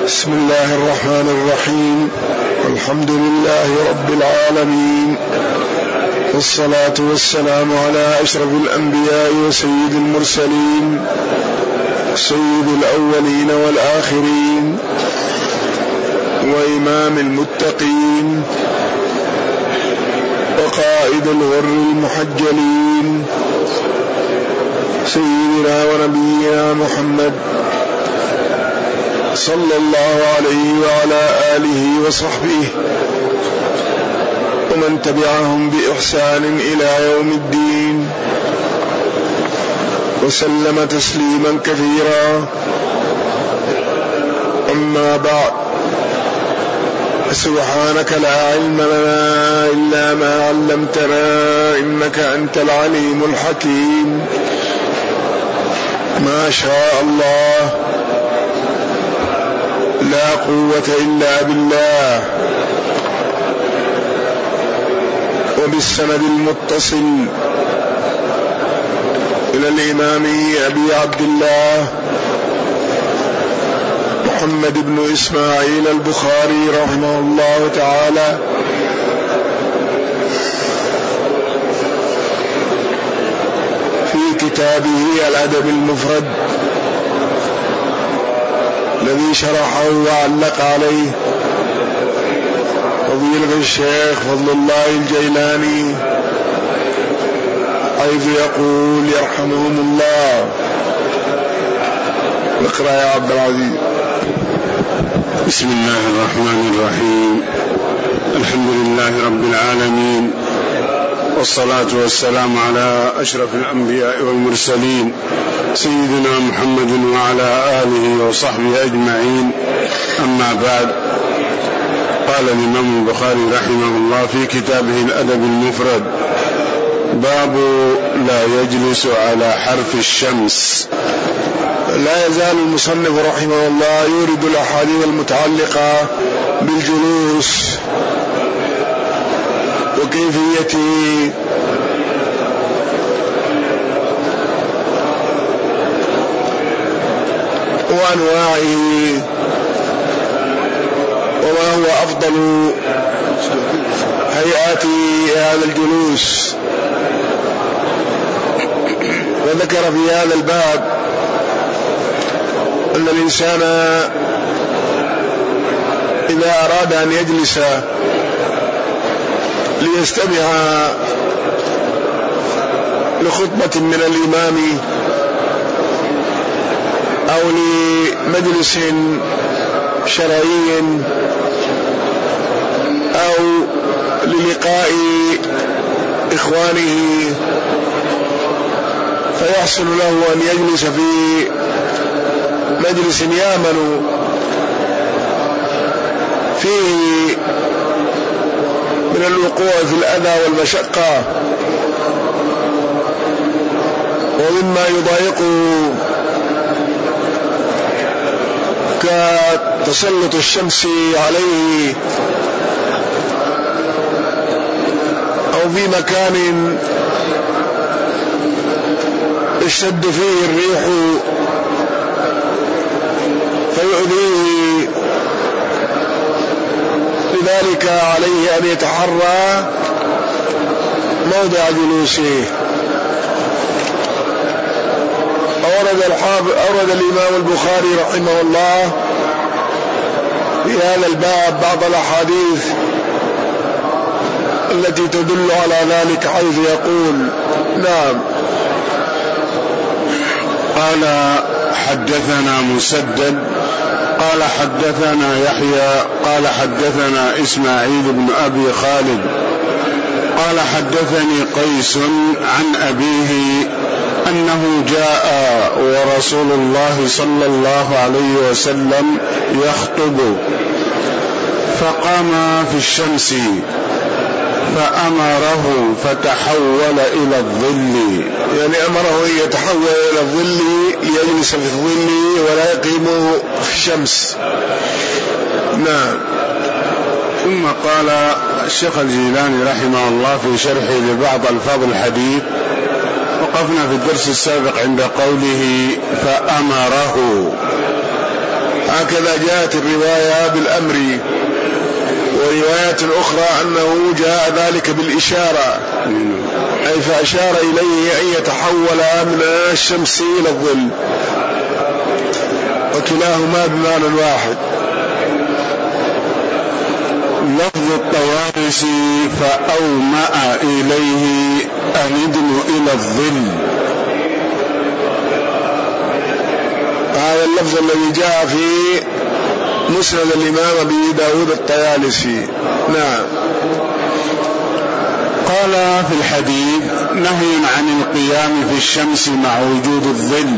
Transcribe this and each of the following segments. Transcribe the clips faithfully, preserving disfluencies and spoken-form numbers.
بسم الله الرحمن الرحيم. الحمد لله رب العالمين، والصلاة والسلام على أشرف الأنبياء وسيد المرسلين، سيد الأولين والآخرين، وإمام المتقين، وقائد الغر المحجلين، سيدنا ونبينا محمد صلى الله عليه وعلى آله وصحبه ومن تبعهم بإحسان إلى يوم الدين، وسلم تسليما كثيرا. أما بعد، سبحانك لا علم لنا إلا ما علمتنا، إنك أنت العليم الحكيم. ما شاء الله، لا قوة إلا بالله. وبالسند المتصل إلى الإمام أبي عبد الله محمد بن إسماعيل البخاري رحمه الله تعالى في كتابه الأدب المفرد الذي شرحه وعلق عليه فضيلة الشيخ فضل الله الجيلاني، حيث يقول يرحمهم الله. اقرأ يا عبد العزيز. بسم الله الرحمن الرحيم. الحمد لله رب العالمين، والصلاة والسلام على أشرف الأنبياء والمرسلين، سيدنا محمد وعلى آله وصحبه أجمعين. أما بعد، قال الإمام البخاري رحمه الله في كتابه الأدب المفرد: باب لا يجلس على حرف الشمس. لا يزال المصنف رحمه الله يورد الأحاديث المتعلقة بالجلوس وكيفيته وأنواعه، وما هو أفضل هيئات هذا الجلوس. وذكر في هذا الباب أن الإنسان إذا أراد أن يجلس ليستمع لخطبة من الإمام أو لمجلس شرعي أو للقاء إخوانه، فيحصل له أن يجلس في مجلس يأمن فيه من الوقوع في الأذى والمشقة، ومما يضايقه كتسلط الشمس عليه، أو في مكان اشتد فيه الريح فيؤذيه، لذلك عليه أن يتحرى موضع جلوسه. أورد, أورد الإمام البخاري رحمه الله في هذا الباب بعض الأحاديث التي تدل على ذلك، حيث يقول: نعم. قال: حدثنا مسدد قال حدثنا يحيى قال حدثنا إسماعيل بن أبي خالد قال حدثني قيس عن أبيه أنه جاء ورسول الله صلى الله عليه وسلم يخطب، فقام في الشمس فأمره فتحول إلى الظل، يعني أمره أن يتحول إلى الظل ليجلس في الظل ولا يقيم في الشمس. نعم. ثم قال الشيخ الجيلاني رحمه الله في شرحه لبعض ألفاظ الحديث: وقفنا في الدرس السابق عند قوله فأمره، وهكذا جاءت الرواية بالأمر، وروايات أخرى أنه جاء ذلك بالإشارة، أي فأشار إليه أن يتحول من الشمس إلى الظل، وكلاهما بمعنى واحد. لفظ الطوارس فأومأ إليه أن ادن إلى الظل، هذا اللفظ الذي جاء في مسند الإمام أبي داود الطيالسي. نعم. قال في الحديث: نهي عن القيام في الشمس مع وجود الظل،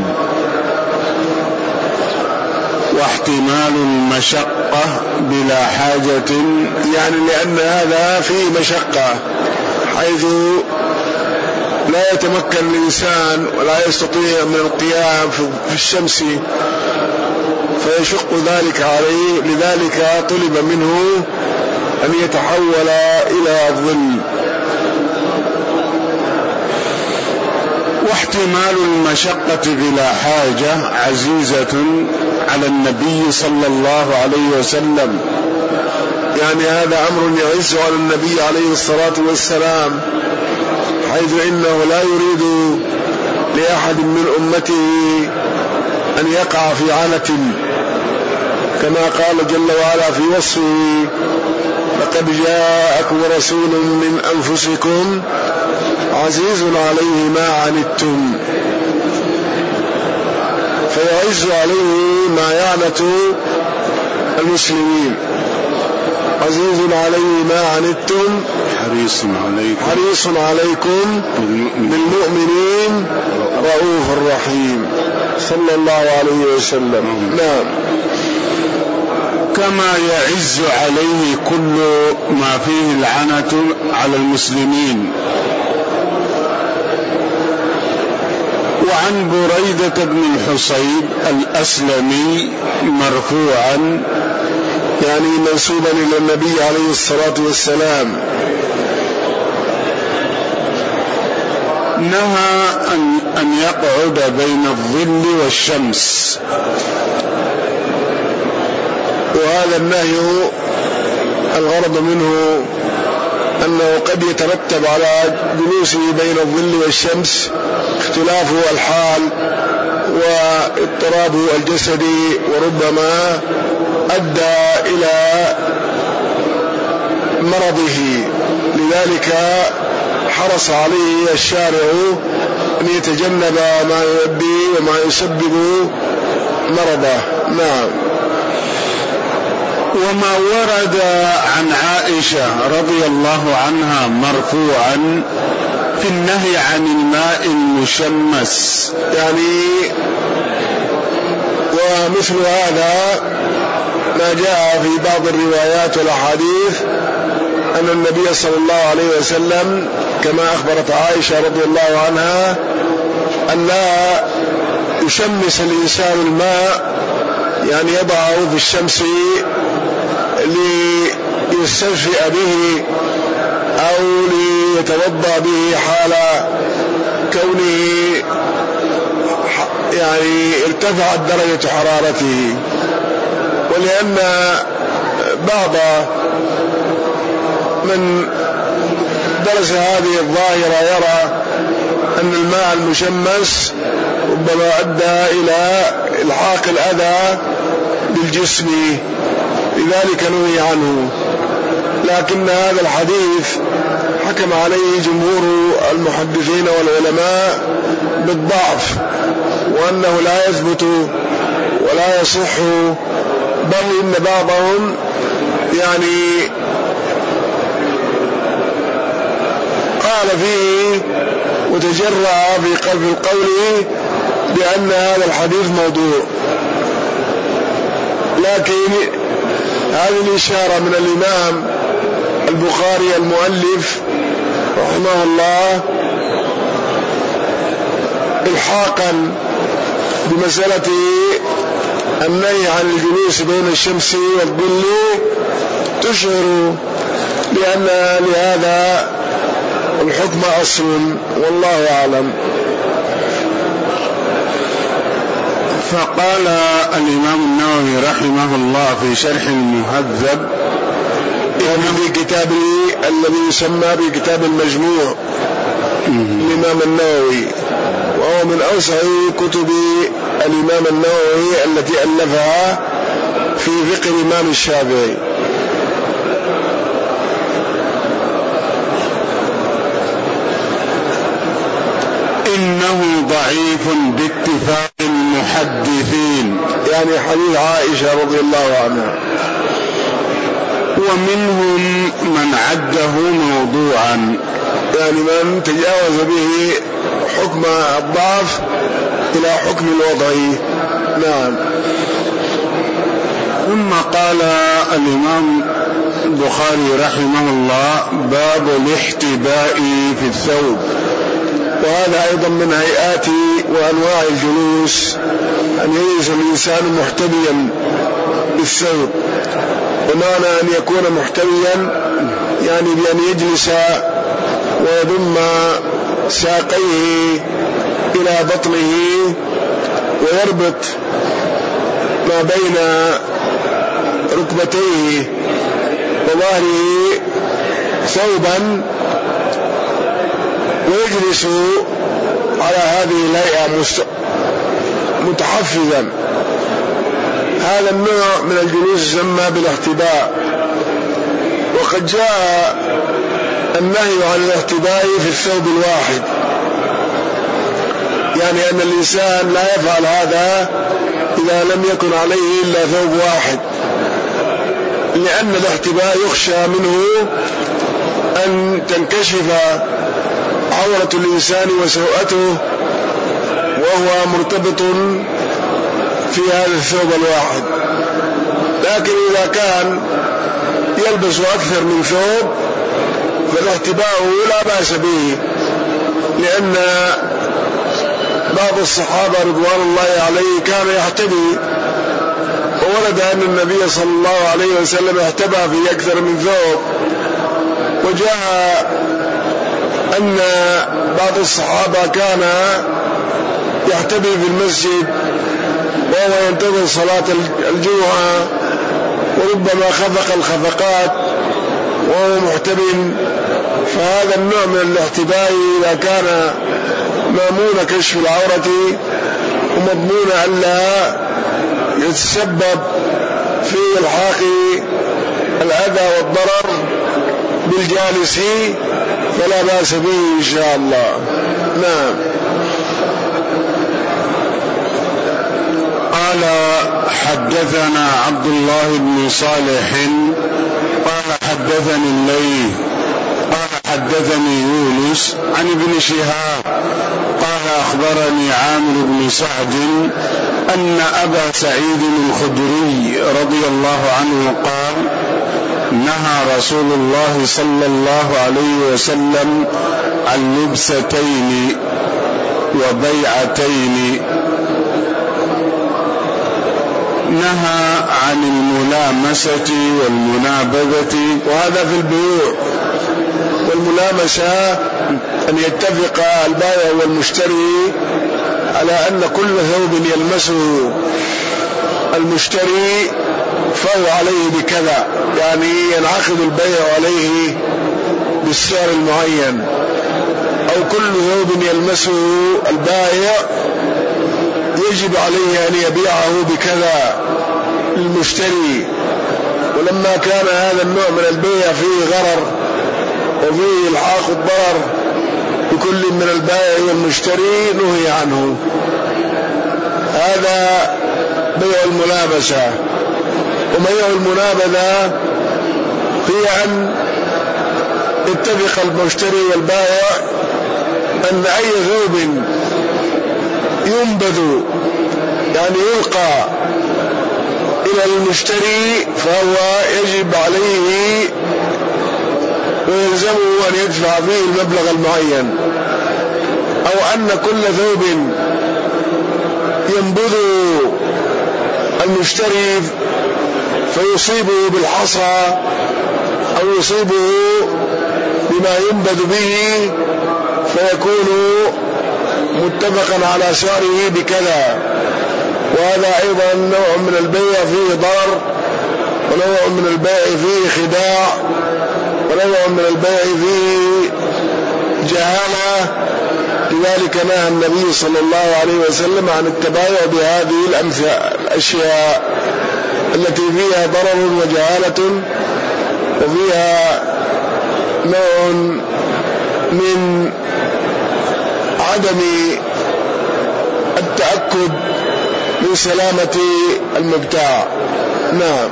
واحتمال المشقة بلا حاجة، يعني لأن هذا فيه مشقة، حيث لا يتمكن الإنسان ولا يستطيع من القيام في الشمس فيشق ذلك عليه، لذلك طلب منه أن يتحول إلى الظل. واحتمال المشقة بلا حاجة عزيزة على النبي صلى الله عليه وسلم، يعني هذا أمر يعز على النبي عليه الصلاة والسلام، حيث إنه لا يريد لأحد من أمته أن يقع في عنة، كما قال جل وعلا في وصفه: لقد جاءكم رسول من أنفسكم عزيز عليه ما عنتم، فيعز عليه ما يعنت المسلمين. عزيز عليه ما عنتم حريص عليكم حريص عليكم بالمؤمنين رؤوف رحيم، صلى الله عليه وسلم. نعم. كما يعز عليه كل ما فيه العنة على المسلمين. وعن بريدة بن الحصيب الأسلمي مرفوعا، يعني منسوبا إلى النبي عليه الصلاة والسلام، نهى أن, أن يقعد بين الظل والشمس، وهذا النهي الغرض منه أنه قد يترتب على جلوسه بين الظل والشمس اختلاف الحال واضطراب الجسد، وربما أدى إلى مرضه، لذلك حرص عليه الشارع أن يتجنب ما يؤدي وما يسبب مرضه. نعم. وما ورد عن عائشة رضي الله عنها مرفوعا في النهي عن الماء المشمس، يعني ومثل هذا ما جاء في بعض الروايات والأحاديث أن النبي صلى الله عليه وسلم كما أخبرت عائشة رضي الله عنها أن لا يشمس الإنسان الماء، يعني يضعه في الشمس ليستشفئ به أو ليتوضأ به حال كونه يعني ارتفعت درجة حرارته، ولأن بعض من درس هذه الظاهرة يرى أن الماء المشمس ربما أدى إلى إلحاق الأذى بالجسم، لذلك نهي عنه. لكن هذا الحديث حكم عليه جمهور المحدثين والعلماء بالضعف، وأنه لا يثبت ولا يصح، بل إن بعضهم يعني قال فيه وتجرأ في قلب القول بأن هذا الحديث موضوع، لكن هذه الإشارة من الإمام البخاري المؤلف رحمه الله إلحاقا بمسألة النهي عن الجلوس بين الشمس والظل تشعر بأن لهذا الحكم أصل، والله أعلم. فقال الإمام النووي النووي رحمه الله في شرح المهذب يعني في كتابه الذي يسمى بكتاب المجموع الإمام النووي، وهو من أوسع كتب الإمام النووي التي ألفها في فقه الإمام الشافعي. إنه ضعيف باتفاق المحدثين، يعني حديث عائشة رضي الله عنها، ومنهم من عده موضوعا، يعني من تجاوز به حكم الضعف إلى حكم الوضع. نعم. ثم قال الإمام البخاري رحمه الله: باب الاحتباء في الثوب. وهذا أيضا من هيئات وأنواع الجلوس، أن يجلس الإنسان محتبيا بالثوب، ومعنى أن يكون محتبيا يعني بأن يجلس ويضم ساقيه إلى بطنه ويربط ما بين ركبتيه وظهره ثوبا ويجلس على هذه الهيئة متحفزا. هذا النوع من الجلوس يسمى بالاحتباء. وقد جاء النهي عن الاحتباء في الثوب الواحد، يعني أن الإنسان لا يفعل هذا إذا لم يكن عليه إلا ثوب واحد، لأن الاحتباء يخشى منه أن تنكشف عورة الإنسان وسوءته وهو مرتبط في هذا الثوب الواحد. لكن إذا كان يلبس أكثر من ثوب فالاحتباء لا بأس به، لأن بعض الصحابة رضوان الله عليه كان يحتبي، وورد أن النبي صلى الله عليه وسلم احتبى في أكثر من ثوب. وجاء أن بعض الصحابة كان يحتبي في المسجد وهو ينتظر صلاة الجمعة، وربما خفق الخفقات وهو محتبٍ. فهذا النوع من الاحتباء إذا كان مأمون كشف العورة ومضمون ألا يتسبب في إلحاق الأذى والضرر بالجالس فلا بأس به إن شاء الله. نعم. قال: حدثنا عبد الله بن صالح قال حدثني الليث قال حدثني يونس عن ابن شهاب قال أخبرني عامر بن سعد أن أبا سعيد الخدري رضي الله عنه قال: نهى رسول الله صلى الله عليه وسلم عن لبستين وبيعتين. نهى عن الملامسة والمنابذة، وهذا في البيوع. والملامسة أن يتفق البائع والمشتري على أن كل ثوب يلمسه المشتري فهو عليه بكذا، يعني ينعقد البيع عليه بالسعر المعين، أو كل ثوب يلمسه البائع يجب عليه أن يبيعه بكذا للمشتري. ولما كان هذا النوع من البيع فيه غرر وفيه إلحاق الضرر بكل من البائع والمشتري نهي عنه. هذا بيع الملابسة. وبيع المنابذة هي أن اتفق المشتري والبائع أن أي ثوب ينبذ يعني يلقى إلى المشتري فهو يجب عليه ويلزمه أن يدفع فيه المبلغ المعين، أو أن كل ثوب ينبذ المشتري فيصيبه بالحصى أو يصيبه بما ينبذ به فيكون متفقا على سعره بكذا. وهذا أيضا نوع من البيع فيه ضرر، ونوع من البيع فيه خداع، ونوع من البيع فيه جهالة. لذلك نهى النبي صلى الله عليه وسلم عن التبايع بهذه الأشياء التي فيها ضرر وجهالة وفيها نوع من عدم التأكد من سلامة المبتاع. نعم.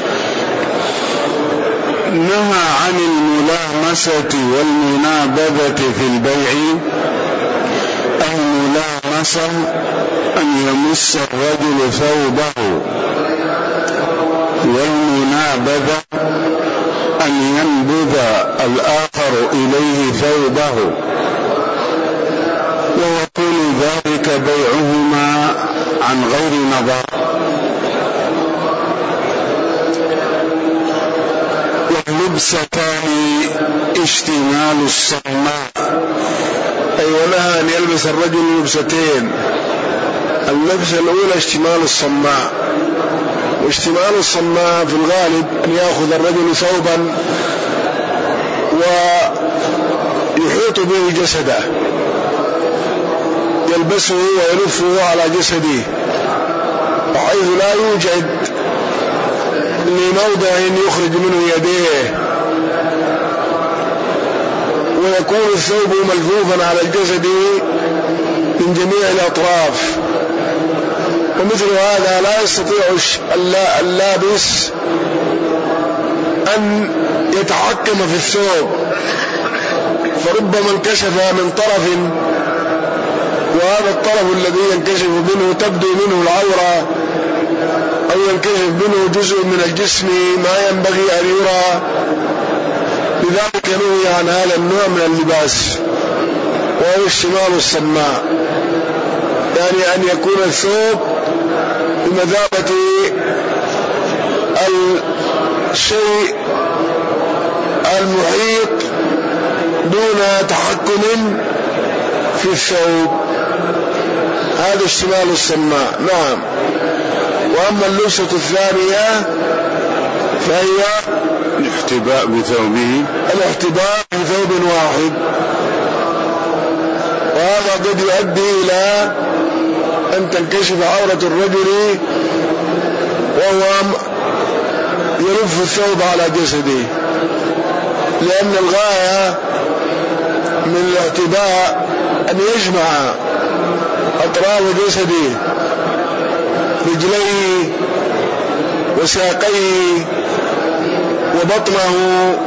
نهى عن الملامسة والمنابذة في البيع. الملامسة أن يمس الرجل ثوبه، والمنابذة أن ينبذ الآخر إليه ثوبه، ويكون ذلك بيعهما عن غير نظر. واللبستان اشتمال الصماء، أي ونهى أن يلبس الرجل لبستين. اللبسة الأولى اشتمال الصماء، واشتمال الصماء في الغالب أن يأخذ الرجل ثوبا ويحيط به جسده، يلبسه ويلفه على جسده بحيث لا يوجد لموضع يخرج منه يديه، ويكون الثوب ملفوفا على الجسد من جميع الأطراف. ومثل هذا لا يستطيع اللابس أن يتحكم في الثوب، فربما انكشف من طرف، وهذا الطرف الذي ينكشف منه تبدو منه العورة، أو ينكشف منه جزء من الجسم ما ينبغي أن يرى. لذلك نهي عن هذا النوع من اللباس، وهو اشتمال الصماء، يعني أن يكون الثوب بمثابة الشيء المحيط دون تحكم في الثوب، هذا اشتمال الصماء. نعم. وأما اللبسة الثانية فهي الاحتباء بثوبه، الاحتباء بثوب واحد، وهذا قد يؤدي إلى أن تنكشف عورة الرجل وهو يلف الثوب على جسده، لأن الغاية من الاحتباء أن يجمع أطراف جسده، رجليه وساقيه وبطنه،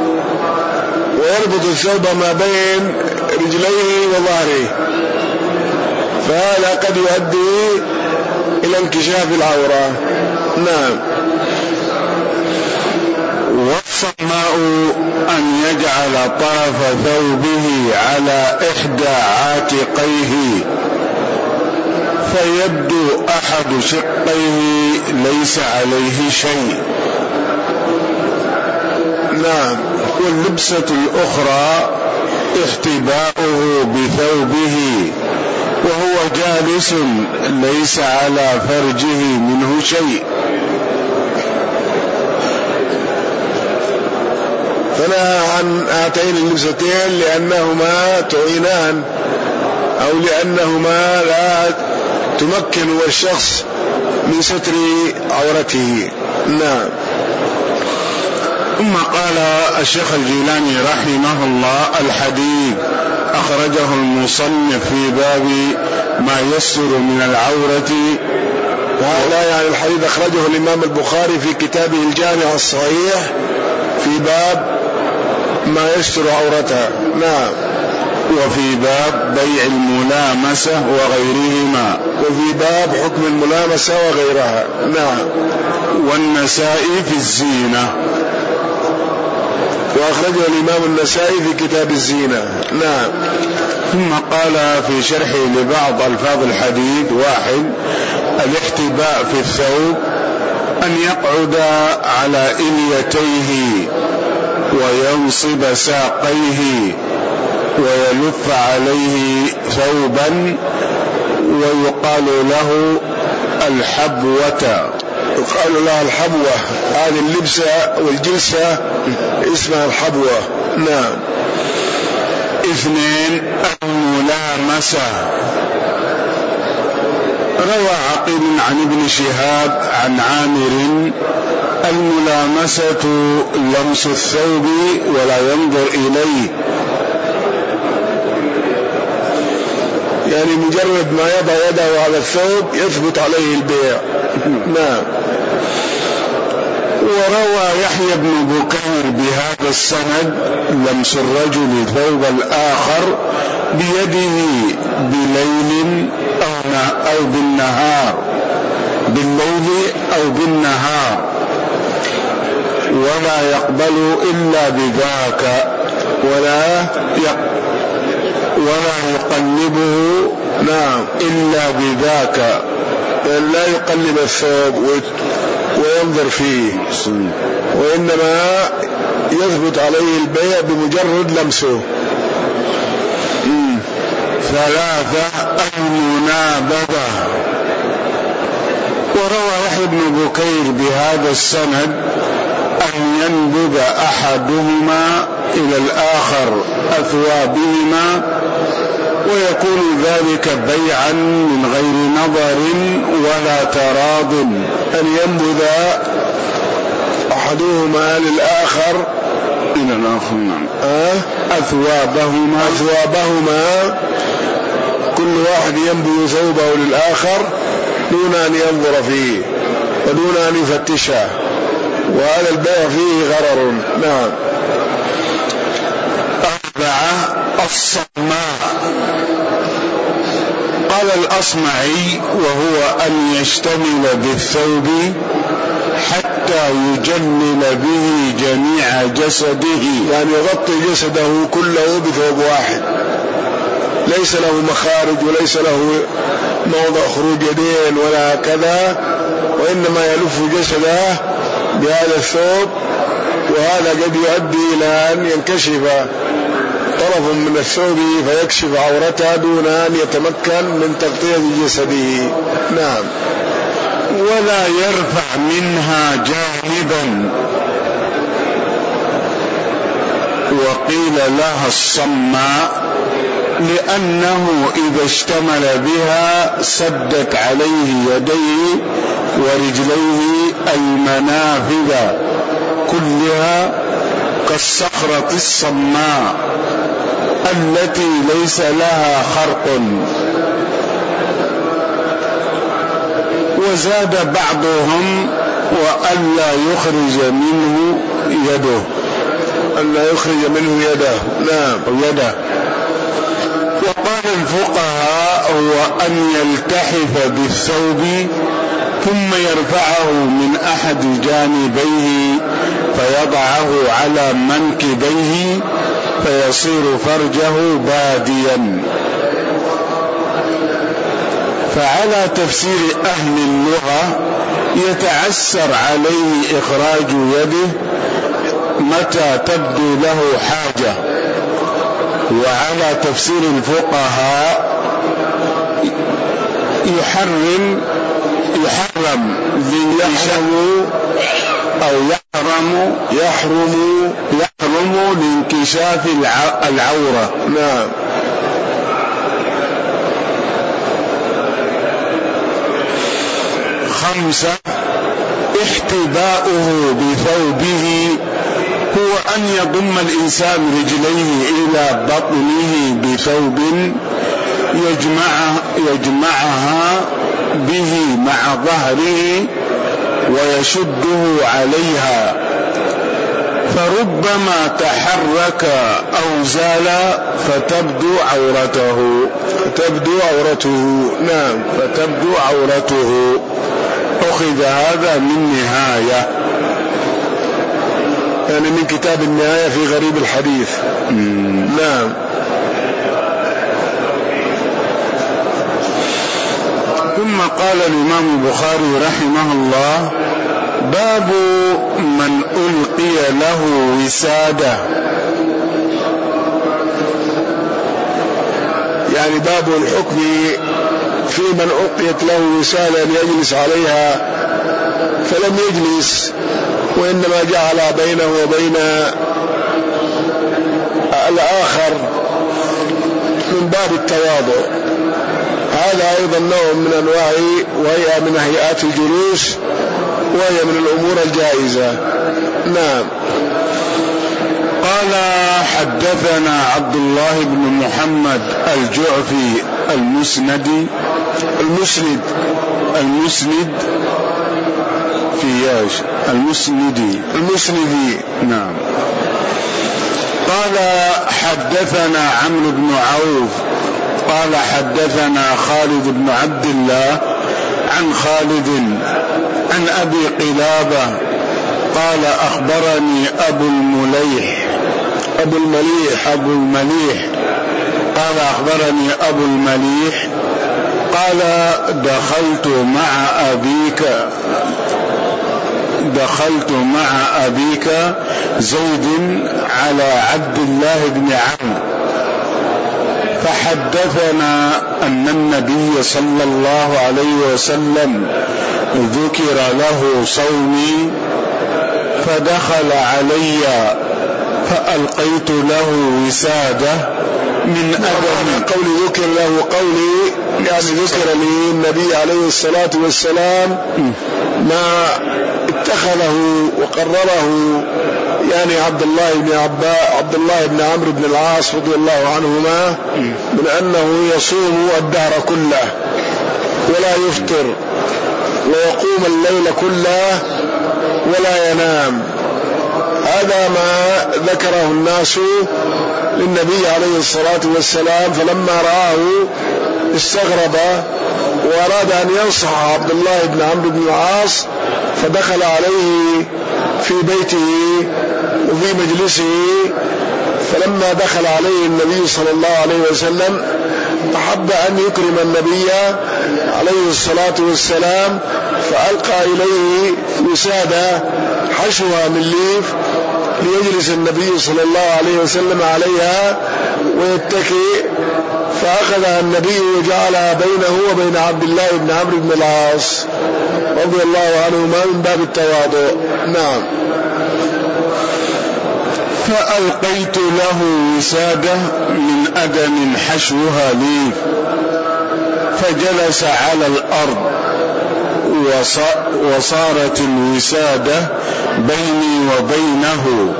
ويربط الثوب ما بين رجليه وظهره، فهذا قد يؤدي إلى انكشاف العورة. نعم. والصماء أن يجعل طرف ثوبه على إحدى عاتقيه فيبدو أحد شقيه ليس عليه شيء. نعم. واللبسة الأخرى احتباؤه بثوبه وهو جالس ليس على فرجه منه شيء. فنهى عن هاتين اللبستين لأنهما تعينان أو لأنهما لا تمكن الشخص من ستر عورته. نعم. ثم قال الشيخ الجيلاني رحمه الله: الحديث أخرجه المصنف في باب ما يستر من العورة. وهذا يعني الحديث أخرجه الإمام البخاري في كتابه الجامع الصحيح في باب ما يستر عورته. نعم. وفي باب بيع الملامسة وغيرهما، وفي باب حكم الملامسة وغيرها. نعم. والنسائي في الزينة، وأخرجه الإمام النسائي في كتاب الزينة. نعم. ثم قال في شرحه لبعض ألفاظ الحديث: واحد، الاحتباء في الثوب أن يقعد على إليتيه وينصب ساقيه ويلف عليه ثوبا، ويقال له الحبوة. يقال لها الحبوة، هذه اللبسة والجلسة اسمها الحبوة. نعم. اثنين الملامسة. روى عقيل عن ابن شهاب عن عامر: الملامسة لمس الثوب ولا ينظر إليه، يعني مجرد ما يضع يده على الثوب يثبت عليه البيع. نعم. وروى يحيى بن بكير بهذا السند: لمس الرجل ثوب الآخر بيده بليل أو بالنهار، بالليل أو بالنهار، ولا يقبل إلا بذاك، ولا ولا يقلبه نعم إلا بذاك، لا يقلب الثوب وينظر فيه، وإنما يثبت عليه البيع بمجرد لمسه. ثلاثة المنابذة. وروى يحيى بن بكير بهذا السند: أن ينبذ أحدهما إلى الآخر أثوابهما، ويكون ذلك بيعا من غير نظر ولا تراض. أن ينبذ أحدهما للآخر إلى الآخر أه؟ أثوابهما أثوابهما كل واحد ينبذ ثوبه للآخر دون أن ينظر فيه ودون أن يفتشه، وهذا البيع فيه غرر. نعم. أربعة الصماء. قال الأصمعي: وهو أن يشتمل بالثوب حتى يجلل به جميع جسده، يعني يغطي جسده كله بثوب واحد، ليس له مخارج وليس له موضع خروج يدين ولا كذا، وإنما يلف جسده بهذا الثوب، وهذا قد يؤدي إلى أن ينكشف طرف من الثوب فيكشف عورته دون أن يتمكن من تغطية جسده. نعم. ولا يرفع منها جانبا. وقيل لها الصماء لأنه إذا اشتمل بها سدت عليه يديه ورجليه المنافذ كلها كالصخرة الصماء التي ليس لها خرق. وزاد بعضهم: وألا يخرج منه يده، ألا يخرج منه يده. نعم يده. وقال الفقهاء: هو أن يلتحف بالثوب ثم يرفعه من أحد جانبيه فيضعه على منكبيه فيصير فرجه باديا. فعلى تفسير أهل اللغة يتعسر عليه إخراج يده متى تبدو له حاجة، وعلى تفسير الفقهاء يحرم يحرم يحرم أو يحرم يحرم يحرم لانكشاف العورة. نعم. خمسة احتباؤه بثوبه، هو أن يضم الإنسان رجليه إلى بطنه بثوب يجمعها, يجمعها به مع ظهره ويشده عليها، فربما تحرك أو زال فتبدو عورته فتبدو عورته نعم فتبدو عورته. أخذ هذا من نهاية، يعني من كتاب النهاية في غريب الحديث. مم. نعم. ثم قال الإمام البخاري رحمه الله: باب من ألقي له وسادة، يعني باب الحكم في من أعطيت له وسادة ليجلس عليها فلم يجلس، وإنما جعل بينه وبين الآخر من باب التواضع. هذا أيضا نوع من أنواع وهي من هيئات الجلوس، وهي من الأمور الجائزة. نعم. قال حدثنا عبد الله بن محمد الجعفي المسندي المسند المسند في ياش المسندي المسندي نعم. قال حدثنا عمرو بن عوف قال حدثنا خالد بن عبد الله عن خالد عن أبي قلابة قال أخبرني أبو المليح أبو المليح أبو المليح قال أخبرني أبو المليح قال دخلت مع أبيك دخلت مع أبيك زيد على عبد الله بن عمرو فحدثنا أن النبي صلى الله عليه وسلم ذكر له صومي فدخل علي فألقيت له وسادة من أدم. قولي ذكر له قولي يعني ذكر لي النبي عليه الصلاة والسلام ما اتخذه وقرره يعني عبد الله بن عباس عبد الله بن عمرو بن العاص رضي الله عنهما من أنه يصوم الدهر كله ولا يفطر ويقوم الليل كله ولا ينام. هذا ما ذكره الناس للنبي عليه الصلاة والسلام، فلما رآه استغرب وأراد أن ينصح عبد الله بن عمرو بن العاص، فدخل عليه في بيته وفي مجلسه. فلما دخل عليه النبي صلى الله عليه وسلم أحب أن يكرم النبي عليه الصلاة والسلام، فألقى إليه وسادة حشوها من ليف ليجلس النبي صلى الله عليه وسلم عليها ويتكئ، فأخذها النبي وجعلها بينه وبين عبد الله بن عمرو بن العاص رضي الله عنهما من باب التواضع. نعم. فألقيت له وسادة من أدم حشوها ليف فجلس على الأرض وصارت الوسادة بيني وبينه،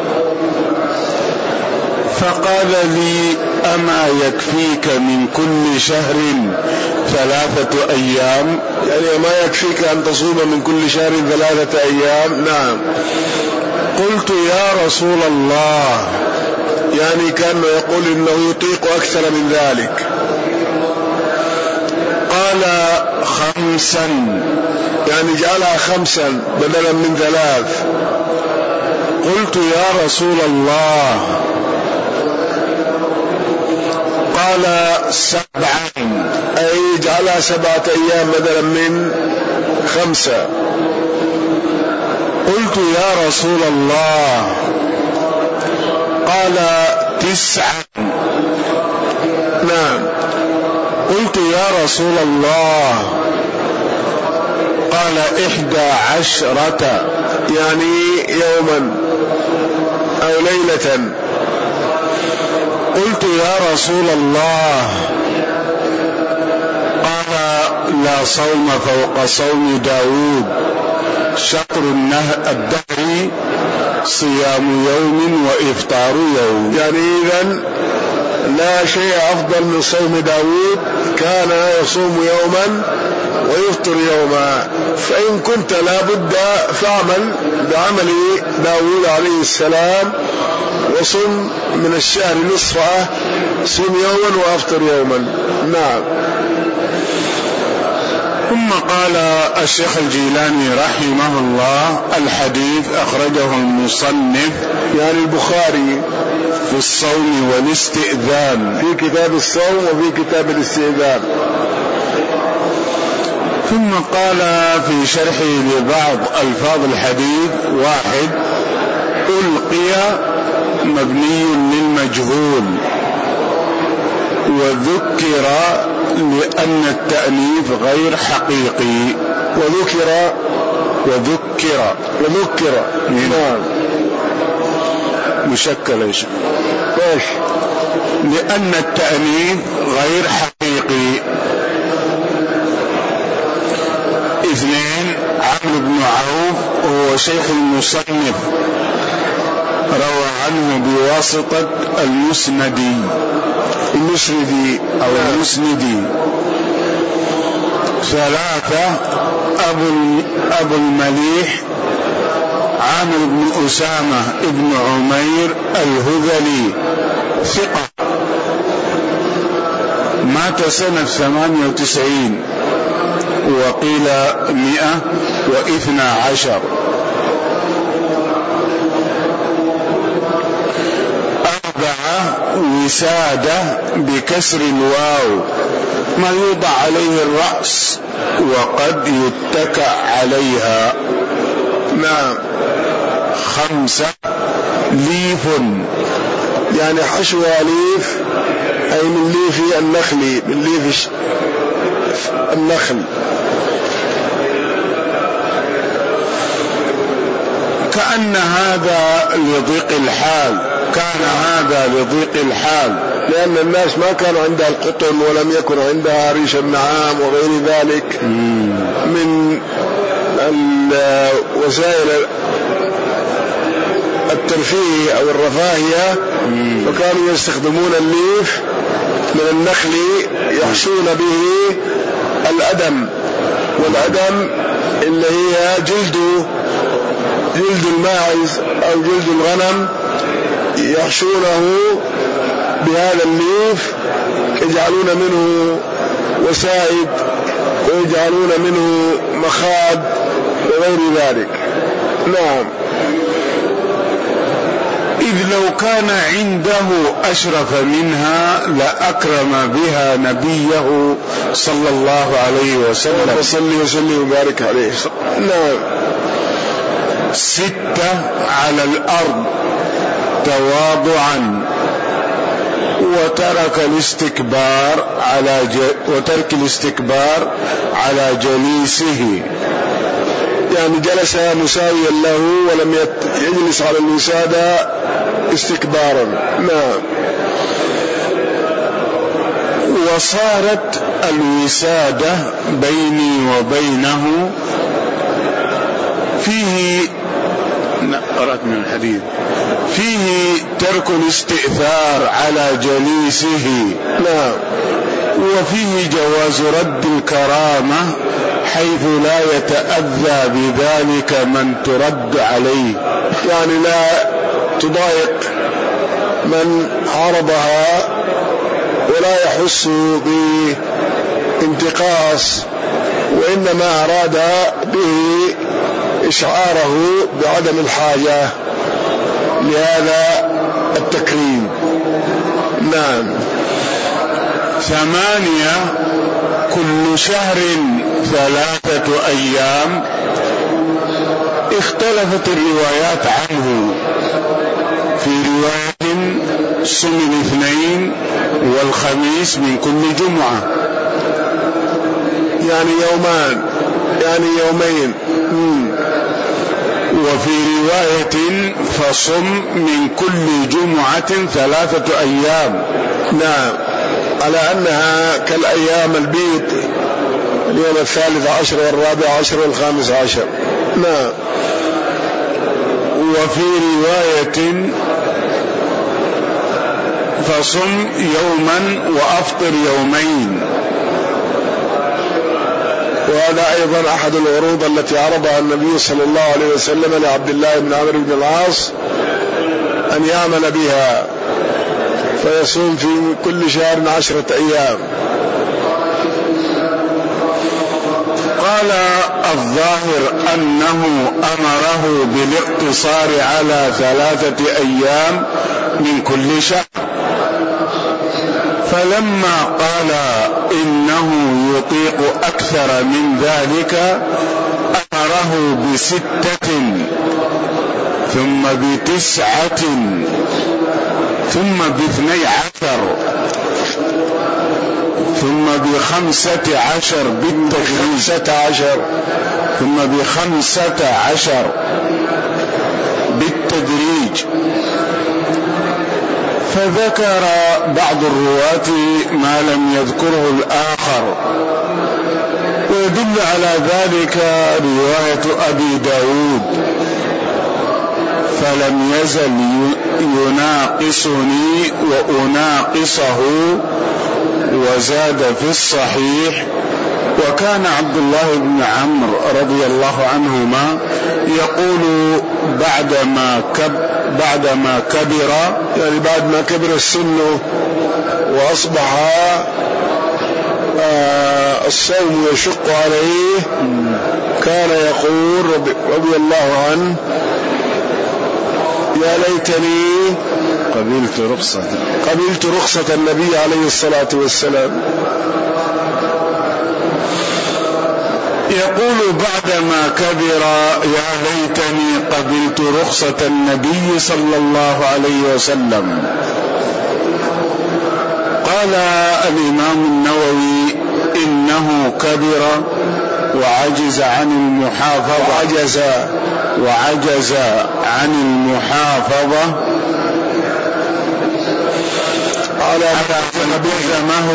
فقال لي أما يكفيك من كل شهر ثلاثة أيام؟ يعني ما يكفيك أن تصوم من كل شهر ثلاثة أيام؟ نعم. قلت يا رسول الله، يعني كان يقول إنه يطيق أكثر من ذلك. قال خمسا، يعني جعلها خمسا بدلا من ثلاث. قلت يا رسول الله. قال سبعا، أي جعلها سبعة أيام بدلا من خمسة. قلت يا رسول الله. قال تسعا. نعم. قلت يا رسول الله. قال إحدى عشرة، يعني يوما أو ليلة. قلت يا رسول الله. قال لا صوم فوق صوم داود، شطر الدهر صيام يوم وإفطار يوم. يعني إذن لا شيء أفضل من صوم داود، كان يصوم يوما ويفطر يوما. فإن كنت لابد فاعمل بعمل داود عليه السلام وصم من الشهر نصفه، صم يوما وأفطر يوما. نعم. ثم قال الشيخ الجيلاني رحمه الله الحديث أخرجه المصنف يعني البخاري في الصوم والاستئذان، في كتاب الصوم وفي كتاب الاستئذان. ثم قال في شرحه لبعض ألفاظ الحديث: واحد، ألقي مبني للمجهول وذكر لأن التأنيث غير حقيقي. وذكر وذكر وذكر نعم مشكل ايش ايش لأن التأنيث غير حقيقي. اثنين، عمرو بن عوف هو شيخ المصنف، روى عنه بواسطة المسندي المسندي أو المسندي. ثلاثة، أبو, أبو المليح عامر بن أسامة ابن عمير الهذلي، ثقة، مات سنة ثمانية وتسعين وقيل مئة واثنى عشر. أربعة، وسادة بكسر الواو، ما يوضع عليه الرأس وقد يتكأ عليها. نعم. خمسة، ليف، يعني حشو ليف، أي من ليف النخل، من ليف النخل. كأن هذا لضيق الحال، كان هذا لضيق الحال، لأن الناس ما كانوا عندها القطن ولم يكن عندها ريش النعام وغير ذلك من وسائل الترفيه أو الرفاهية، وكانوا يستخدمون الليف من النخل يحشون به الأدم، والأدم اللي هي جلد جلد الماعز أو جلد الغنم، يحشونه بهذا الليف، يجعلون منه وسائد ويجعلون منه مخاد وغير ذلك. نعم. إذ لو كان عنده أشرف منها لأكرم بها نبيه صلى الله عليه وسلم، وصلي وسلم وبارك عليه. نعم. ستة، على الأرض تواضعا وترك الاستكبار على ج... وترك الاستكبار على جليسه، يعني جلس مساويا له ولم يجلس على الوسادة استكبارا. نعم. وصارت الوسادة بيني وبينه فيه، قرأت من الحديث، فيه ترك الاستئثار على جليسه. نعم. وفيه جواز رد الكرامة حيث لا يتأذى بذلك من ترد عليه، يعني لا تضايق من عرضها ولا يحس بانتقاص، وإنما أراد به إشعاره بعدم الحاجة لهذا التكريم. نعم. ثمانية، كل شهر ثلاثة أيام. اختلفت الروايات عنه، في رواية صم الاثنين والخميس من كل جمعة، يعني يومان، يعني يومين. مم. وفي رواية فصم من كل جمعة ثلاثة أيام. نعم، على أنها كالأيام البيض، اليوم الثالث عشر والرابع عشر والخامس عشر. نعم. وفي رواية فصم يوما وأفطر يومين. وهذا أيضا أحد العروض التي عرضها النبي صلى الله عليه وسلم لعبد الله بن عمرو بن العاص أن يعمل بها، فيصوم في كل شهر عشرة أيام. قال الظاهر أنه أمره بالاقتصار على ثلاثة أيام من كل شهر، فلما قال إنه يطيق أكثر من ذلك أمره بستة ثم بتسعة ثم باثني عشر. ثم بخمسة عشر بالتدريج عشر ثم بخمسة عشر بالتدريج. فذكر بعض الرواة ما لم يذكره الآخر، ويدل على ذلك رواية أبي داود: فلم يزل يناقصني وأناقصه. وزاد في الصحيح: وكان عبد الله بن عمرو رضي الله عنهما يقول بعدما كب بعدما كبر، يعني بعد ما كبر السن وأصبح آه الصوم يشق عليه، كان يقول رضي الله عنه: يا ليتني قبلت رخصة قبلت رخصة النبي عليه الصلاة والسلام. يقول بعدما كبر: يا ليتني قبلت رخصة النبي صلى الله عليه وسلم. قال الإمام النووي: إنه كبر وعجز عن المحافظة وعجز وعجز عن المحافظة على ما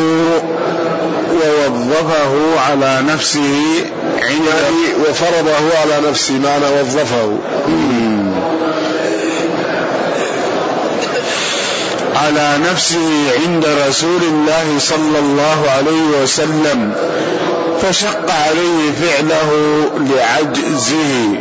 ووظفه على نفسه عند وفرضه على نفسه، معنى وظفه على نفسه عند رسول الله صلى الله عليه وسلم، فشق عليه فعله لعجزه،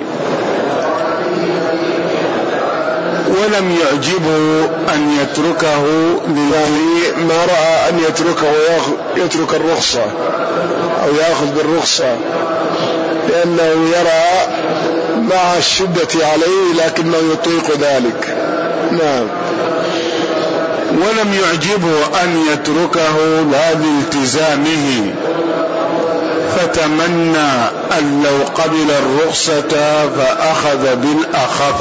ولم يعجبه أن يتركه، يعني ما رأى أن يتركه يترك الرخصة أو يأخذ بالرخصة، لأنه يرى مع الشدة عليه لكنه يطيق ذلك. نعم. ولم يعجبه أن يتركه لا لالتزامه، فتمنى أن لو قبل الرخصة فأخذ بالأخف.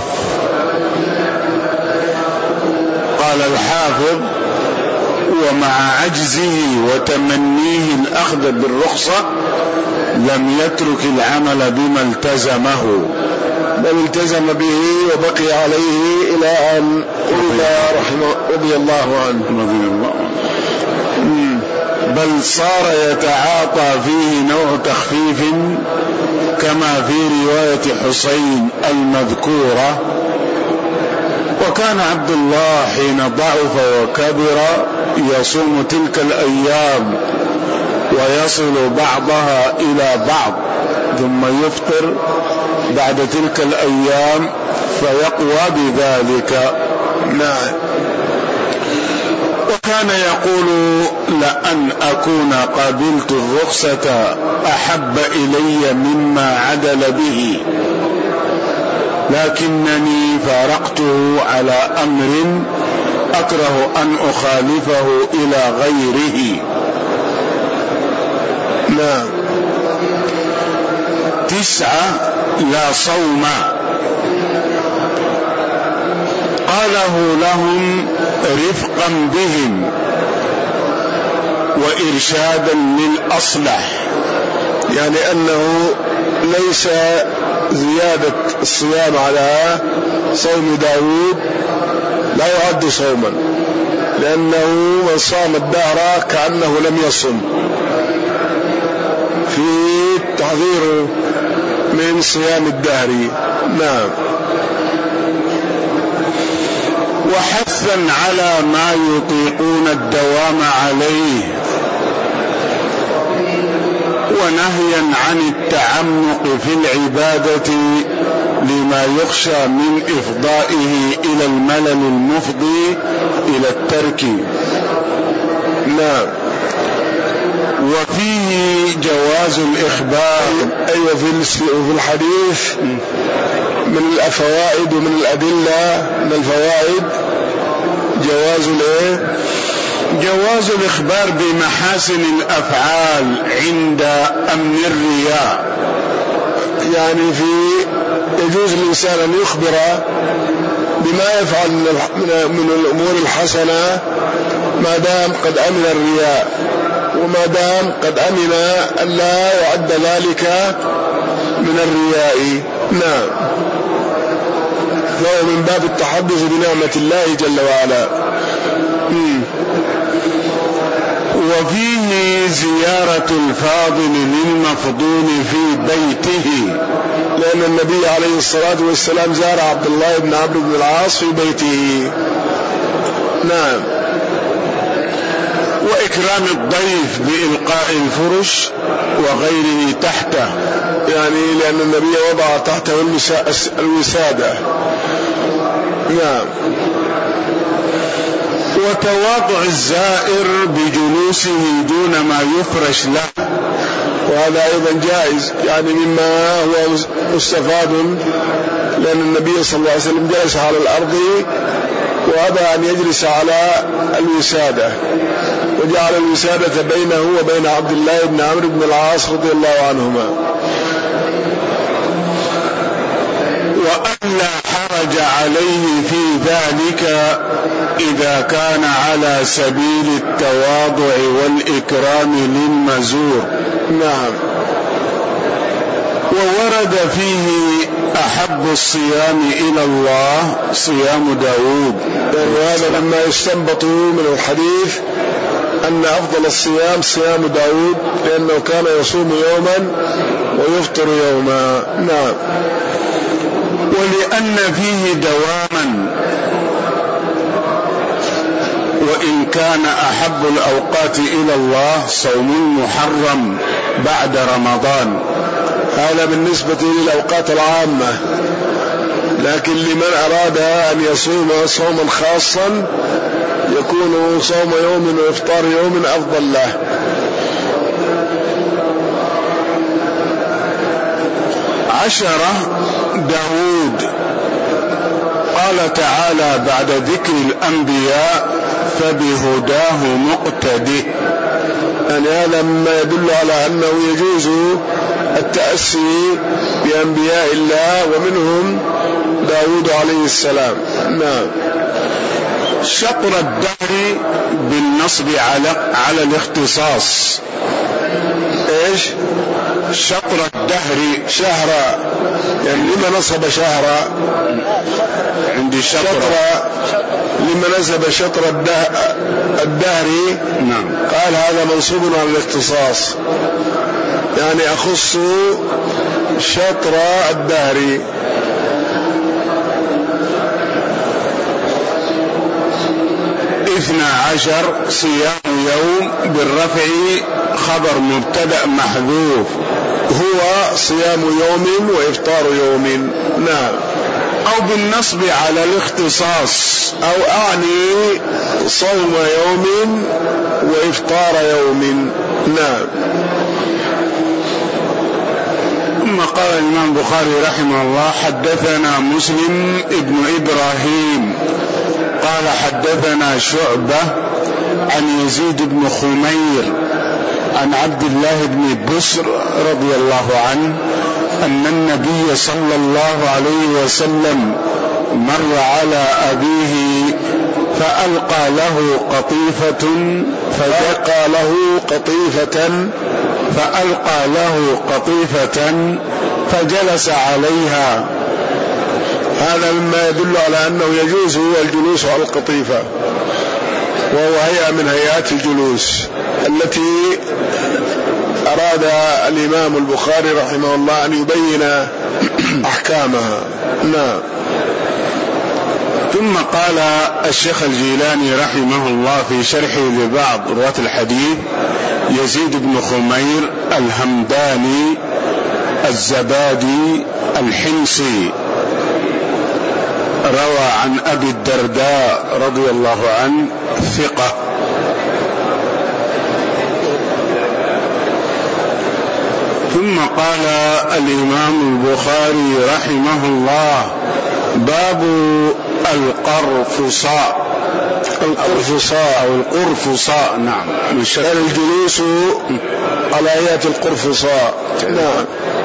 قال الحافظ: ومع عجزه وتمنيه الأخذ بالرخصة لم يترك العمل بما التزمه، بل التزم به وبقي عليه إلى أن قل رحمه رضي الله عنه رضي الله عنه. بل صار يتعاطى فيه نوع تخفيف، كما في رواية حسين المذكورة: وكان عبد الله حين ضعف وكبر يصوم تلك الأيام ويصل بعضها إلى بعض، ثم يفطر بعد تلك الأيام فيقوى بذلك. نعم. وكان يقول: لأن أكون قبلت الرخصة أحب إلي مما عدل به، لكنني فارقته على أمر أكره أن أخالفه إلى غيره. نعم. تسعة: لا صوم. قاله لهم رفقا بهم وإرشادا للأصلح، يعني أنه ليس زيادة الصيام على صوم داود لا يعد صوما، لأنه من صام الدهر كأنه لم يصم، في تحذيره من صيام الدهر. نعم. وحثا على ما يطيقون الدوام عليه، ونهيا عن التعمق في العبادة لما يخشى من إفضائه إلى الملل المفضي إلى الترك. نعم. وفيه جواز الإخبار. أيوة، في الحديث من الفوائد ومن الأدلة من الفوائد جواز الايه جواز الإخبار بمحاسن الأفعال عند أمن الرياء، يعني في يجوز الإنسان أن يخبر بما يفعل من الأمور الحسنة ما دام قد أمن الرياء وما دام قد أمن ألا يعد ذلك من الرياء. نعم، فهو من باب التحدث بنعمة الله جل وعلا. مم. وفيه زيارة الفاضل للمفضول في بيته، لأن النبي عليه الصلاة والسلام زار عبد الله بن عمرو بن العاص في بيته. نعم. وإكرام الضيف بإلقاء الفرش وغيره تحته، يعني لأن النبي وضع تحته الوسادة. نعم. وتواضع الزائر بجلوسه دون ما يفرش له، وهذا أيضا جائز، يعني مما هو مستفاد، لأن النبي صلى الله عليه وسلم جلس على الأرض وأبى أن يجلس على الوسادة، وجعل الوسادة بينه وبين عبد الله بن عمرو بن العاص رضي الله عنهما. وأن لا حرج عليه في ذلك إذا كان على سبيل التواضع والإكرام للمزور. نعم. وورد فيه أحب الصيام إلى الله صيام داود، وهذا لما يستنبط من الحديث أن أفضل الصيام صيام داود، لأنه كان يصوم يوما ويفطر يوما. نعم. ولأن فيه دواما، وإن كان أحب الأوقات إلى الله صوم المحرم بعد رمضان، هذا بالنسبة للأوقات العامة، لكن لمن أراد أن يصوم صوما خاصا يكون صوم يوم وإفطار يوم أفضل له. عشرة داود، قال تعالى بعد ذكر الأنبياء فبهداه مقتده، يعني هذا مما يدل على أنه يجوز التأسي بأنبياء الله ومنهم داود عليه السلام. نعم. شطر الدهر بالنصب على على الاختصاص. ايش؟ شطر الدهر شهرا، يعني لما نصب شهرا؟ عندي شطر, شطر لما نصب شطر الدهر. نعم. قال هذا منصوب على الاختصاص، يعني أخص شطر الدهر. اثنى عشر صيام يوم بالرفع خبر مبتدأ محذوف، هو صيام يوم وإفطار يوم. نعم. أو بالنصب على الاختصاص، أو أعني صوم يوم وإفطار يوم. نعم. ثم قال الإمام البخاري رحمه الله حدثنا مسلم ابن إبراهيم قال حدثنا شعبة عن يزيد بن خمير عن عبد الله بن بسر رضي الله عنه أن النبي صلى الله عليه وسلم مر على أبيه فألقى له قطيفة فألقى له قطيفة فألقى له قطيفة فجلس عليها. هذا مما يدل على أنه يجوز الجلوس على القطيفة، وهو هيئة من هيئات الجلوس التي أراد الإمام البخاري رحمه الله أن يبين أحكامها. نعم. ثم قال الشيخ الجيلاني رحمه الله في شرحه لبعض رواة الحديث يزيد بن خمير الهمداني الزبادي الحمصي روى عن أبي الدرداء رضي الله عنه ثقة. ثم قال الإمام البخاري رحمه الله باب القرفصاء. القرفصاء أو القرفصاء. نعم. من شكل الجلوس على هيئة القرفصاء. نعم.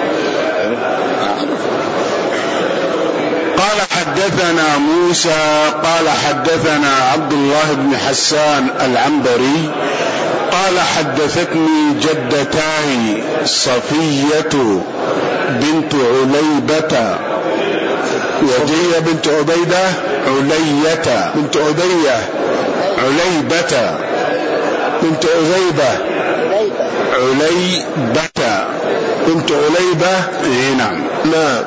قال حدثنا موسى قال حدثنا عبد الله بن حسان العنبري قال حدثتني جدتاي صفية بنت عليبة صفية بنت عبيدة علية بنت عدية عليبة بنت عزيبة عليبة بنت عليبة. إيه نعم. نعم.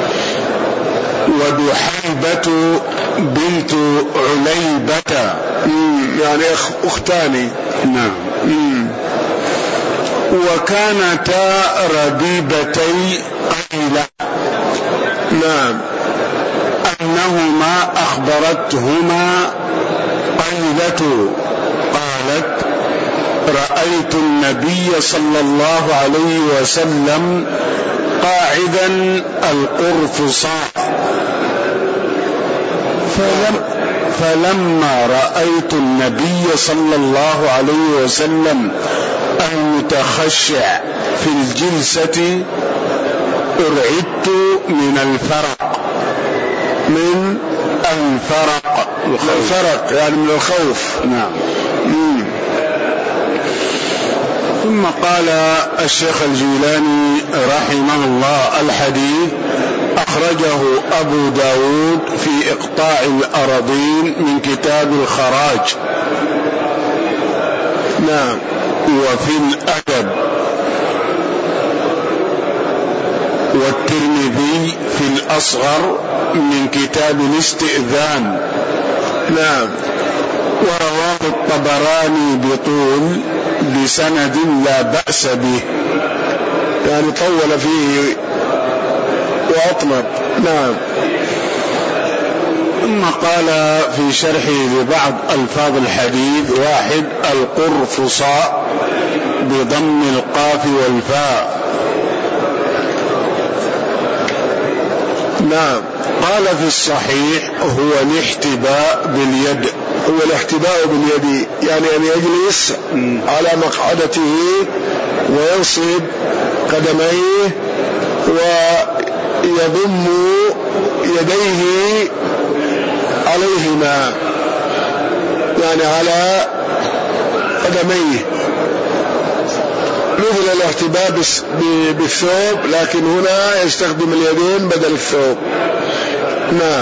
ودحيبة بنت عليبة يعني أختان. نعم. مم. وكانتا ربيبتي قيلة. نعم. أنهما أخبرتهما قيلة قالت رأيت النبي صلى الله عليه وسلم قاعدا القرفصاء فلم فلما رأيت النبي صلى الله عليه وسلم المتخشع في الجلسة أرعدت من الفرق من الفرق الفرق يعني من الخوف. نعم. مم. ثم قال الشيخ الجيلاني رحمه الله الحديث أخرجه أبو داود في إقطاع الأراضين من كتاب الخراج. نعم. وفي الأدب والترمذي في الأصغر من كتاب الاستئذان. نعم. ورواه الطبراني بطول بسند لا بأس به، يعني طول فيه وأطلب. نعم. ثم قال في شرحه لبعض ألفاظ الحديث: واحد القرفصاء بضم القاف والفاء. نعم. قال في الصحيح هو الاحتباء باليد. هو الاحتباء باليد يعني أن يجلس على مقعدته وينصب قدميه ويضم يديه عليهما يعني على قدميه مثل الاحتباء بالثوب، لكن هنا يستخدم اليدين بدل الثوب. نعم.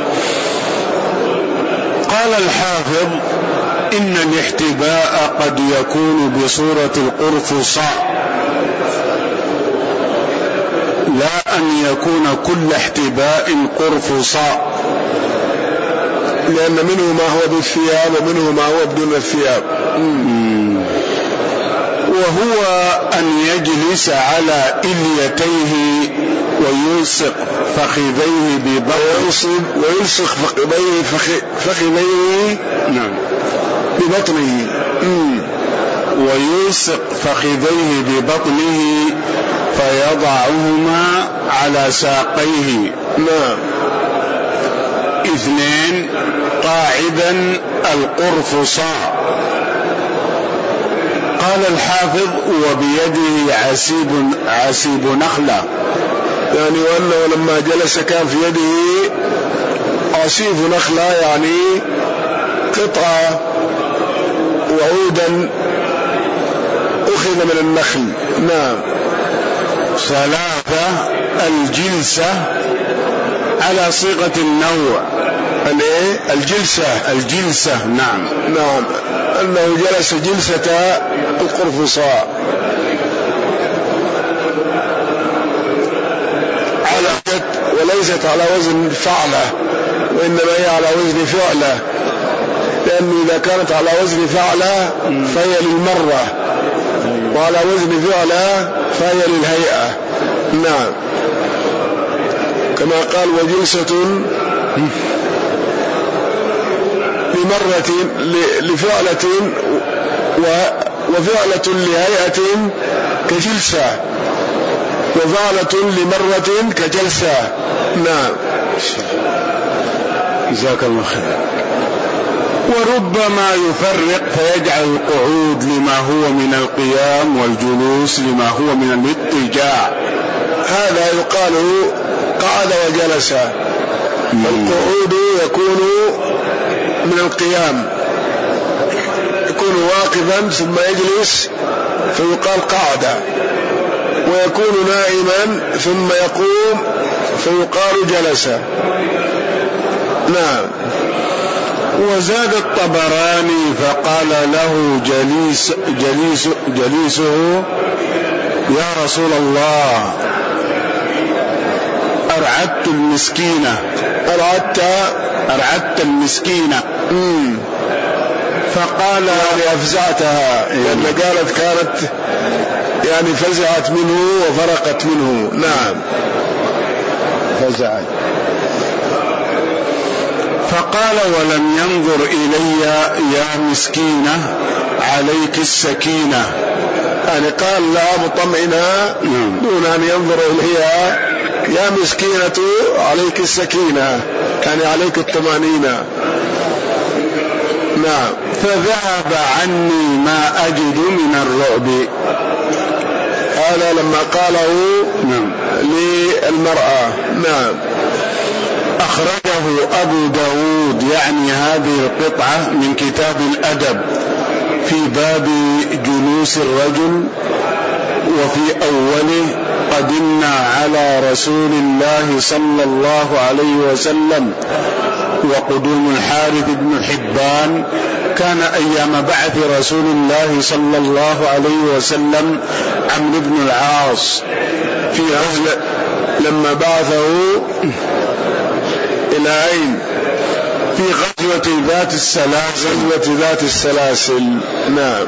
قال الحافظ: إن الاحتباء قد يكون بصورة القرفصاء، لا أن يكون كل احتباء قرفصاء، لأن منه ما هو بالثياب ومنه ما هو بدون الثياب. وهو أن يجلس على إليتيه ويلصق فخذيه ببطنه ويلصق فخذيه فخذيه نعم ببطنه ويلصق فخذيه ببطنه فيضعهما على ساقيه. نعم. اثنين قاعدا القرفصاء. قال الحافظ: وبيده عسيب عسيب نخلة، يعني وأنه لما جلس كان في يده عسيب نخلة يعني قطعة وعودا أخذ من النخل. نعم. ثلاثة الجلسة على صيغة النوع. الايه؟ الجلسة. الجلسة نعم. نعم. أنه جلس جلسة القرفصاء على وليست على وزن فعلة، وإنما هي على وزن فعلة، لأنه إذا كانت على وزن فعلة فهي للمرة، وعلى وزن فعلة فهي للهيئة. نعم. كما قال: وجلسة لمرة لفعلة وفعلة لهيئة كجلسة، وفعلة لمرة كجلسة. نعم. جزاك الله خير. وربما يفرق فيجعل القعود لما هو من القيام والجلوس لما هو من الاضطجاع. هذا يقال قعد وجلس. القعود يكون من القيام، يكون واقفا ثم يجلس فيقال قعد، ويكون نائما ثم يقوم فيقال جلس. نعم. وزاد الطبراني فقال له جليس جليس جليسه: يا رسول الله أرعدت المسكينة. أرعدت أرعدت المسكينة. مم. فقال يعني أفزعتها، لأن يعني قالت كانت يعني فزعت منه وفرقت منه. نعم. فزعت. فقال: ولم ينظر إلي يا مسكينة عليك السكينة. يعني قال لها مطمئنة دون أن ينظر إليها: يا مسكينة عليك السكينة، يعني عليك الطمأنينة. نعم. فذهب عني ما أجد من الرعب. هذا لما قاله نعم. للمرأة. نعم. أخرجه أبو داود يعني هذه القطعة من كتاب الأدب في باب جلوس الرجل، وفي أوله: قدمنا على رسول الله صلى الله عليه وسلم. وقدوم الحارث بن حبان كان أيام بعث رسول الله صلى الله عليه وسلم عمرو بن العاص في غزوة لما بعثه إلى أين؟ في غزوة ذات السلاسل. غزوة ذات السلاسل. نعم.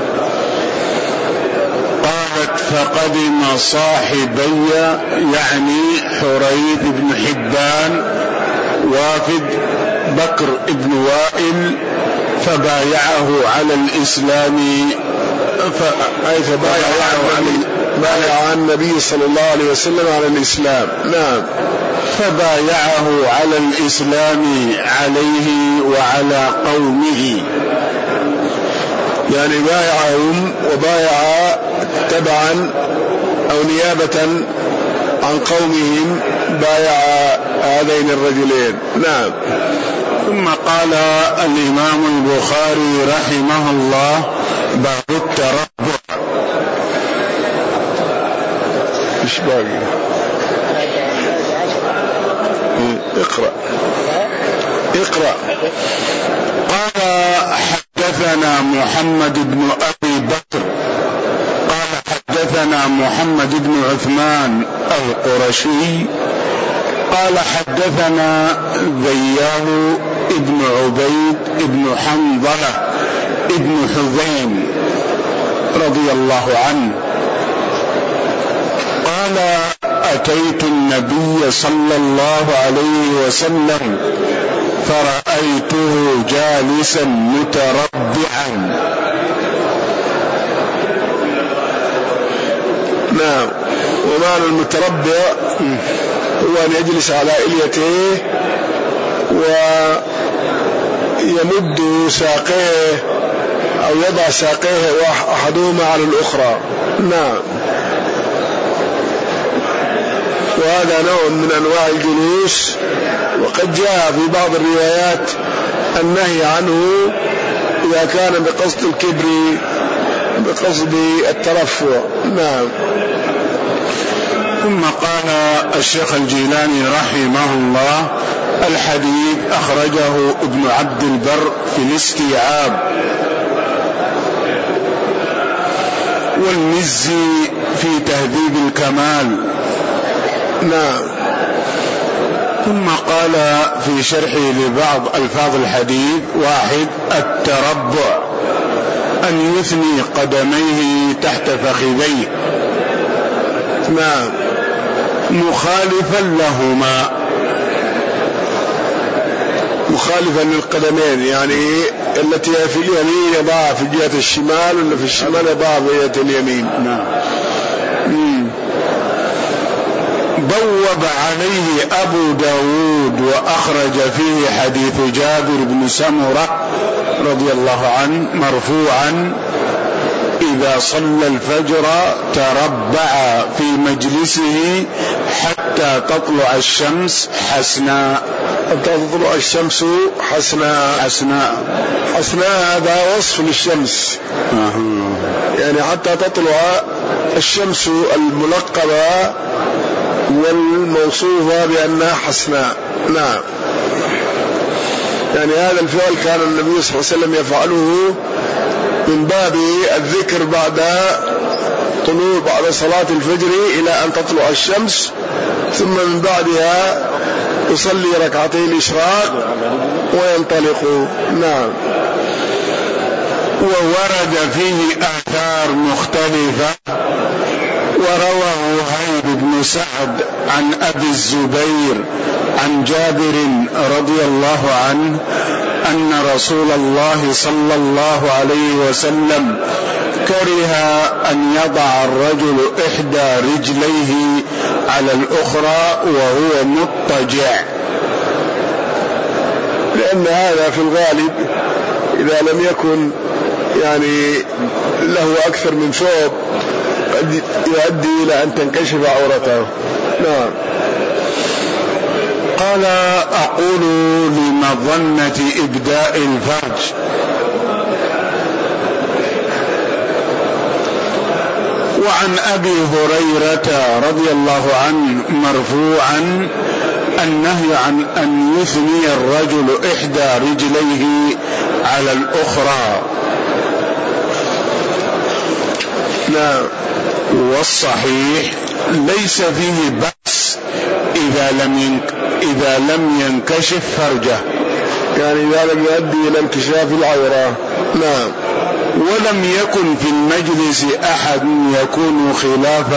قالت: فقدم صاحبي يعني حريث بن حبان وافد بكر بن وائل، فبايعه على الإسلام. أي فبايعه بايع النبي صلى الله عليه وسلم على الإسلام. نعم. فبايعه على الإسلام عليه وعلى قومه، يعني بايعهم وبايع تبعا أو نيابة عن قومهم، بايع هذين الرجلين. نعم. ثم قال الإمام البخاري رحمه الله: باب التربع. مش باقي. اقرأ اقرأ. قال: حدثنا محمد بن أبي بكر قال حدثنا محمد بن عثمان القرشي قال حدثنا ذياه ابن عبيد ابن حنظلة ابن حذين رضي الله عنه قال: أتيت النبي صلى الله عليه وسلم فرأيته جالسا متربعا. نعم. ومعنى المتربع هو أن يجلس على إليته ويمد ساقيه أو يضع ساقيه أحدهما على الأخرى. نعم. وهذا نوع من أنواع الجلوس، وقد جاء في بعض الروايات النهي عنه إذا كان بقصد الكبر بقصد الترفع. نعم. ثم قال الشيخ الجيلاني رحمه الله: الحديث أخرجه ابن عبد البر في الاستيعاب، والمزي في تهذيب الكمال. نعم. ثم قال في شرحه لبعض ألفاظ الحديث: واحد: التربع أن يثني قدميه تحت فخذيه، نعم، مخالفا لهما، مخالفا للقدمين، يعني التي في اليمين يضعها في جهة الشمال، ولا في الشمال يضعها في جهة اليمين. نعم. بوب عليه أبو داود وأخرج فيه حديث جابر بن سمرة رضي الله عنه مرفوعا: إذا صلى الفجر تربع في مجلسه حتى تطلع الشمس حسناء. حتى تطلع الشمس حسناء. حسناء حسناء هذا وصف للشمس. أه. يعني حتى تطلع الشمس الملقبة والموصوفة بأنها حسناء. نعم. يعني هذا الفعل كان النبي صلى الله عليه وسلم يفعله من باب الذكر بعد طلوع بعد صلاة الفجر إلى أن تطلع الشمس، ثم من بعدها يصلي ركعتي الإشراق وينطلق. نعم. وورد فيه آثار مختلفة. وروى وهيب بن سعد عن أبي الزبير عن جابر رضي الله عنه أن رسول الله صلى الله عليه وسلم كره أن يضع الرجل إحدى رجليه على الأخرى وهو مضطجع، لأن هذا في الغالب إذا لم يكن يعني له أكثر من ثوب قد يؤدي إلى أن تنكشف عورته. نعم. قال: أقول لمظنة إبداء الفرج. وعن أبي هريرة رضي الله عنه مرفوعا النهي عن أن يثني الرجل إحدى رجليه على الأخرى. نعم. والصحيح ليس فيه بأس إذا لم ينك إذا لم ينكشف فرجه، يعني إذا لم يؤدي إلى انكشاف العورة. نعم. ولم يكن في المجلس أحد يكون خلاف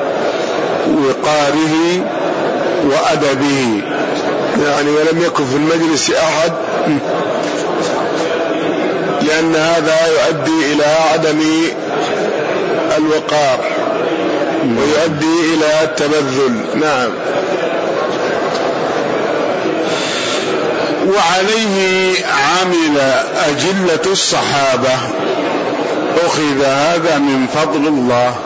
وقاره وأدبه، يعني ولم يكن في المجلس أحد، لأن هذا يؤدي إلى عدم الوقار ويؤدي إلى التبذل. نعم. وعليه عمل أجلة الصحابة. أخذ هذا من فضل الله.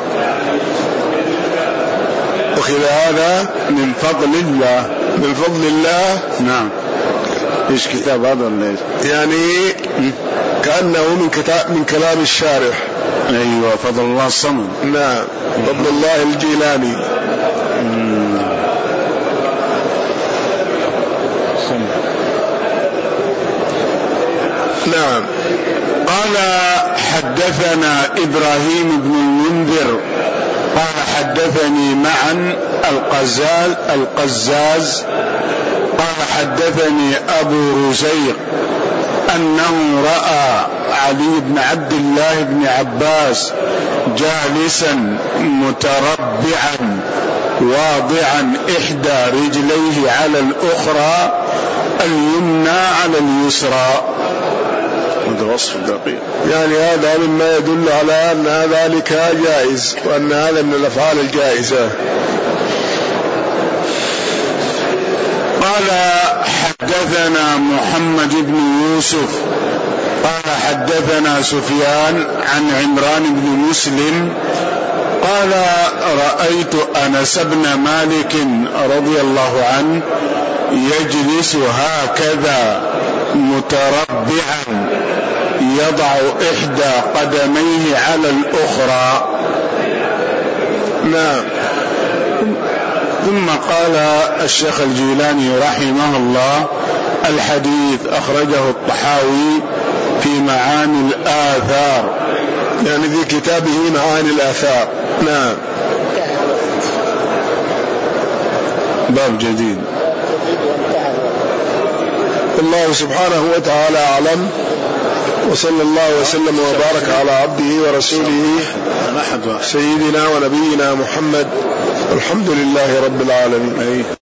أخذ هذا من فضل الله. من فضل الله. نعم. إيش كتاب هذا ولا إيش؟ يعني كأنه من كتاب من كلام الشارح. أيوة. فضل الله الصمد. نعم. فضل الله الجيلاني. نعم. قال: حدثنا إبراهيم بن المنذر قال: حدثني معا القزاز القزاز قال: حدثني أبو رزيق أنه رأى علي بن عبد الله بن عباس جالسا متربعا واضعا إحدى رجليه على الأخرى اليمنى على اليسرى. هذا وصف دقيق، يعني هذا مما يدل على أن ذلك جائز وأن هذا من الأفعال الجائزة. قال: حدثنا محمد بن يوسف قال: حدثنا سفيان عن عمران بن مسلم قال: رأيت أنس بن مالك رضي الله عنه يجلس هكذا متربعا يضع إحدى قدميه على الأخرى. نعم. ثم قال الشيخ الجيلاني رحمه الله: الحديث أخرجه الطحاوي في معاني الآثار، يعني في كتابه معاني الآثار. نعم. باب جديد. الله سبحانه وتعالى أعلم، وصلى الله وسلم وبارك على عبده ورسوله سيدنا ونبينا محمد، الحمد لله رب العالمين.